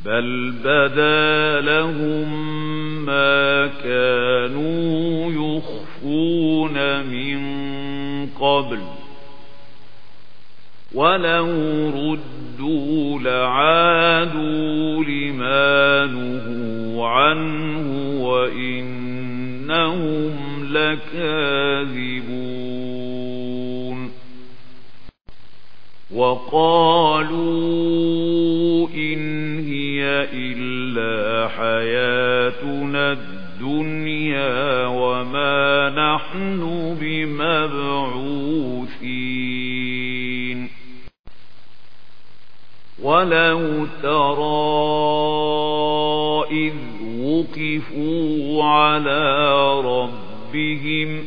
بل بدا لهم ما كانوا يخفون من قبل ولو ردوا لعادوا لما نهوا عنه وإنهم لكاذبون وقالوا إن هي إلا حياتنا الدنيا وما نحن بمبعوثين ولو ترى إذ وقفوا على ربهم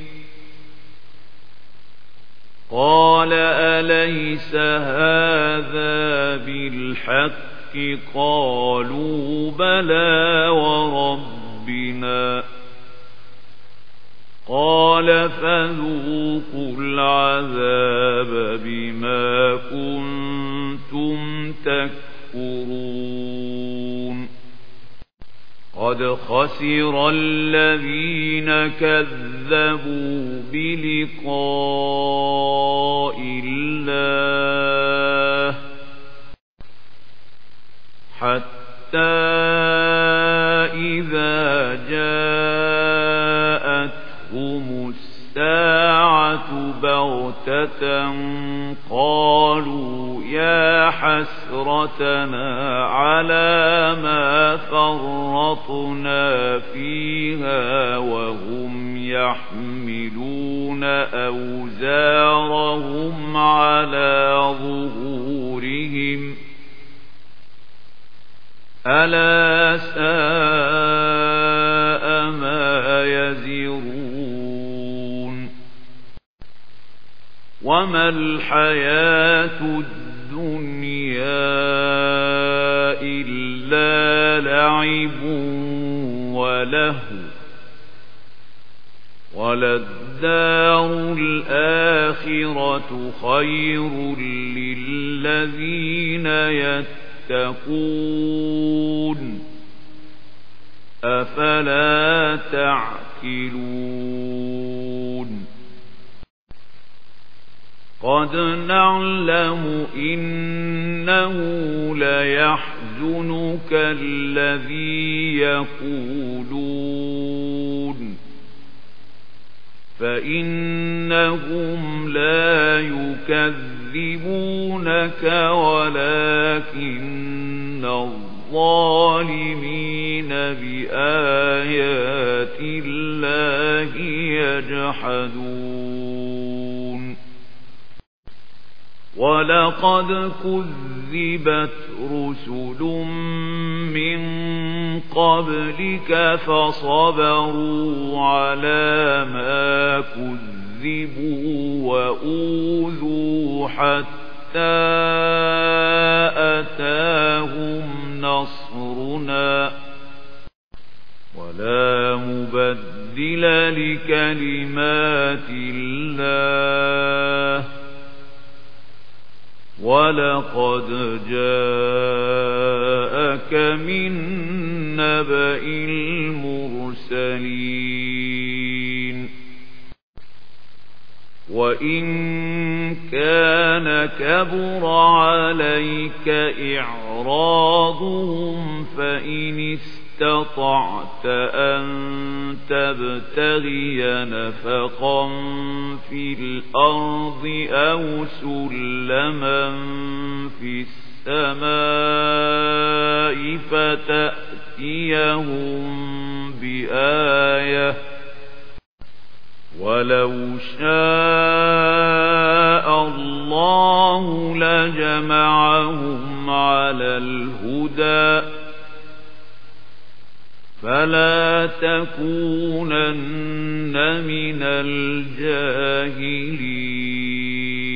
قال أليس هذا بالحق قالوا بلى وربنا قال فذوقوا العذاب بما كنتم تكفرون قد خسر الذين كذبوا بلقاء الله حتى إذا جاءتهم الساعة بغتة قالوا يا حسرتنا على ما فرطنا فيها وهم يحملون أوزارهم على ظهورهم ألا ساء ما يزرون وما الحياة الدنيا إلا لعب ولهو وللدار الآخرة خير للذين يتقون أفلا تعقلون قد نعلم إنه ليحزنك الذي يقولون فإنهم لا يكذبونك ولكن الظالمين بآيات الله يجحدون ولقد كذبت رسل من قبلك فصبروا على ما كذبوا وأوذوا حتى أتاهم نصرنا ولا مبدل لكلمات الله ولقد جاءك من نبأ المرسلين وإن كان كبر عليك إعراضهم فإن استطعت أن تبتغي نفقا في الأرض أو سلما في السماء فتأتيهم بآية ولو شاء الله لجمعهم على الهدى فلا تكونن من الجاهلين